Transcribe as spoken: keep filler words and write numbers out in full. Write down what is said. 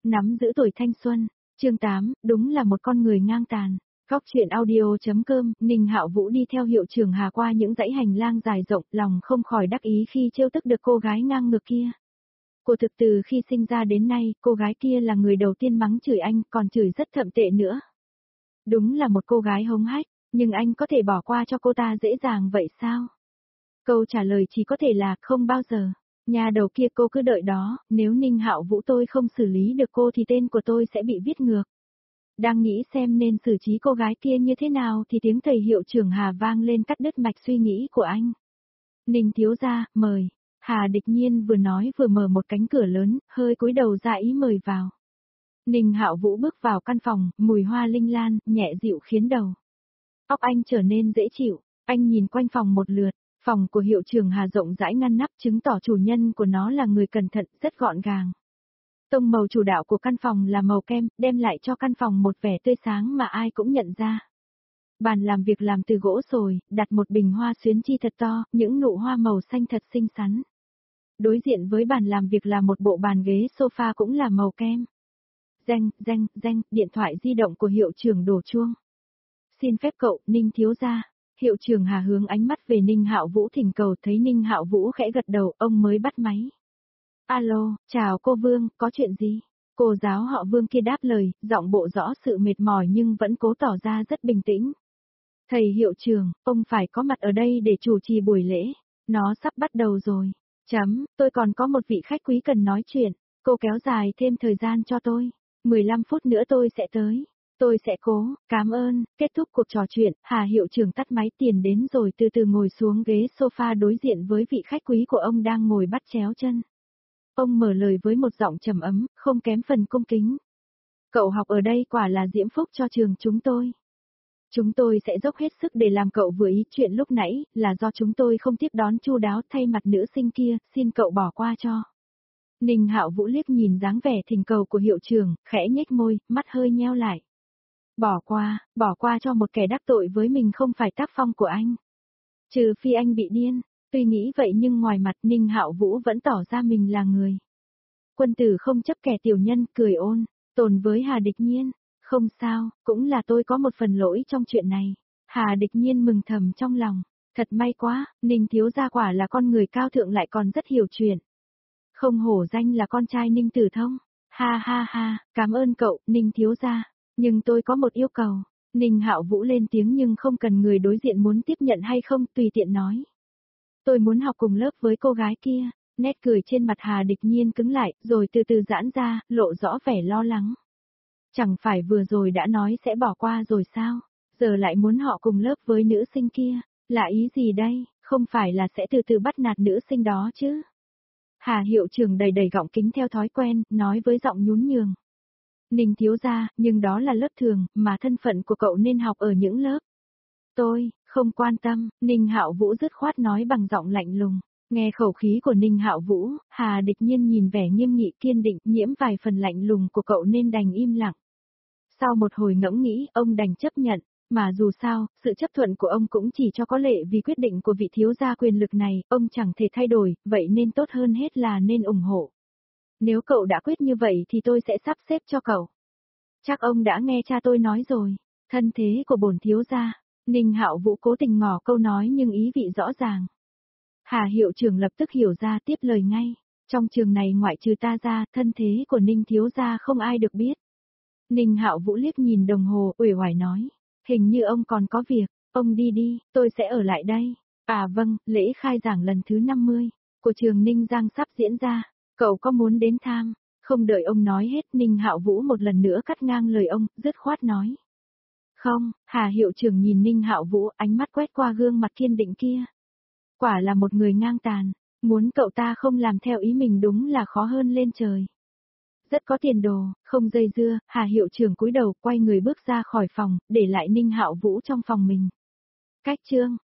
nắm giữ tuổi thanh xuân. Chương tám, đúng là một con người ngang tàn. Góc truyện audio.com, Ninh Hạo Vũ đi theo hiệu trưởng Hà qua những dãy hành lang dài rộng, lòng không khỏi đắc ý khi trêu tức được cô gái ngang ngược kia. Cô thực từ khi sinh ra đến nay, cô gái kia là người đầu tiên mắng chửi anh, còn chửi rất thậm tệ nữa. Đúng là một cô gái hống hách, nhưng anh có thể bỏ qua cho cô ta dễ dàng vậy sao? Câu trả lời chỉ có thể là không bao giờ. Nhà đầu kia cô cứ đợi đó, nếu Ninh Hạo Vũ tôi không xử lý được cô thì tên của tôi sẽ bị viết ngược. Đang nghĩ xem nên xử trí cô gái kia như thế nào thì tiếng thầy hiệu trưởng Hà vang lên cắt đứt mạch suy nghĩ của anh. Ninh thiếu gia, mời. Hà Địch Nhiên vừa nói vừa mở một cánh cửa lớn, hơi cúi đầu ra ý mời vào. Ninh Hạo Vũ bước vào căn phòng, mùi hoa linh lan, nhẹ dịu khiến đầu óc anh trở nên dễ chịu. Anh nhìn quanh phòng một lượt, phòng của hiệu trưởng Hà rộng rãi ngăn nắp chứng tỏ chủ nhân của nó là người cẩn thận, rất gọn gàng. Tông màu chủ đạo của căn phòng là màu kem, đem lại cho căn phòng một vẻ tươi sáng mà ai cũng nhận ra. Bàn làm việc làm từ gỗ sồi, đặt một bình hoa xuyến chi thật to, những nụ hoa màu xanh thật xinh xắn. Đối diện với bàn làm việc là một bộ bàn ghế sofa cũng là màu kem. Danh, danh, danh, điện thoại di động của hiệu trưởng đổ chuông. Xin phép cậu, Ninh thiếu gia. Hiệu trưởng Hà hướng ánh mắt về Ninh Hạo Vũ thỉnh cầu, thấy Ninh Hạo Vũ khẽ gật đầu, ông mới bắt máy. Alo, chào cô Vương, có chuyện gì? Cô giáo họ Vương kia đáp lời, giọng bộ rõ sự mệt mỏi nhưng vẫn cố tỏ ra rất bình tĩnh. Thầy hiệu trưởng, ông phải có mặt ở đây để chủ trì buổi lễ. Nó sắp bắt đầu rồi. Chấm, tôi còn có một vị khách quý cần nói chuyện. Cô kéo dài thêm thời gian cho tôi. mười lăm phút nữa tôi sẽ tới. Tôi sẽ cố, cảm ơn. Kết thúc cuộc trò chuyện, Hà hiệu trưởng tắt máy tiền đến rồi từ từ ngồi xuống ghế sofa đối diện với vị khách quý của ông đang ngồi bắt chéo chân. Ông mở lời với một giọng trầm ấm, không kém phần cung kính. Cậu học ở đây quả là diễm phúc cho trường chúng tôi. Chúng tôi sẽ dốc hết sức để làm cậu vừa ý. Chuyện lúc nãy là do chúng tôi không tiếp đón chu đáo, thay mặt nữ sinh kia, xin cậu bỏ qua cho. Ninh Hạo Vũ liếc nhìn dáng vẻ thỉnh cầu của hiệu trưởng, khẽ nhếch môi, mắt hơi nheo lại. Bỏ qua, bỏ qua cho một kẻ đắc tội với mình không phải tác phong của anh. Trừ phi anh bị điên. Tuy nghĩ vậy nhưng ngoài mặt Ninh Hạo Vũ vẫn tỏ ra mình là người quân tử không chấp kẻ tiểu nhân, cười ôn tồn với Hà Địch Nhiên. Không sao, cũng là tôi có một phần lỗi trong chuyện này. Hà Địch Nhiên mừng thầm trong lòng. Thật may quá, Ninh thiếu gia quả là con người cao thượng lại còn rất hiểu chuyện. Không hổ danh là con trai Ninh Tử Thông. Ha ha ha, cảm ơn cậu, Ninh thiếu gia. Nhưng tôi có một yêu cầu. Ninh Hạo Vũ lên tiếng nhưng không cần người đối diện muốn tiếp nhận hay không, tùy tiện nói. Tôi muốn học cùng lớp với cô gái kia. Nét cười trên mặt Hà Địch Nhiên cứng lại, rồi từ từ giãn ra, lộ rõ vẻ lo lắng. Chẳng phải vừa rồi đã nói sẽ bỏ qua rồi sao? Giờ lại muốn họ cùng lớp với nữ sinh kia. Là ý gì đây? Không phải là sẽ từ từ bắt nạt nữ sinh đó chứ? Hà hiệu trưởng đầy đầy gọng kính theo thói quen, nói với giọng nhún nhường. Ninh thiếu gia, nhưng đó là lớp thường, mà thân phận của cậu nên học ở những lớp. Tôi, không quan tâm, Ninh Hạo Vũ dứt khoát nói bằng giọng lạnh lùng. Nghe khẩu khí của Ninh Hạo Vũ, Hà Địch Nhiên nhìn vẻ nghiêm nghị kiên định, nhiễm vài phần lạnh lùng của cậu nên đành im lặng. Sau một hồi ngẫm nghĩ, ông đành chấp nhận, mà dù sao, sự chấp thuận của ông cũng chỉ cho có lệ vì quyết định của vị thiếu gia quyền lực này, ông chẳng thể thay đổi, vậy nên tốt hơn hết là nên ủng hộ. Nếu cậu đã quyết như vậy thì tôi sẽ sắp xếp cho cậu. Chắc ông đã nghe cha tôi nói rồi, thân thế của bổn thiếu gia. Ninh Hạo Vũ cố tình ngỏ câu nói nhưng ý vị rõ ràng. Hà hiệu trưởng lập tức hiểu ra, tiếp lời ngay. Trong trường này ngoại trừ ta ra, thân thế của Ninh thiếu gia không ai được biết. Ninh Hạo Vũ liếc nhìn đồng hồ, uể oải nói. Hình như ông còn có việc, ông đi đi, tôi sẽ ở lại đây. À vâng, lễ khai giảng lần thứ năm mươi của trường Ninh Giang sắp diễn ra. Cậu có muốn đến tham? Không đợi ông nói hết, Ninh Hạo Vũ một lần nữa cắt ngang lời ông, dứt khoát nói. Không, Hà hiệu trưởng nhìn Ninh Hạo Vũ, ánh mắt quét qua gương mặt kiên định kia. Quả là một người ngang tàn, muốn cậu ta không làm theo ý mình đúng là khó hơn lên trời. Rất có tiền đồ, không dây dưa, Hà hiệu trưởng cúi đầu quay người bước ra khỏi phòng, để lại Ninh Hạo Vũ trong phòng mình. Cách chương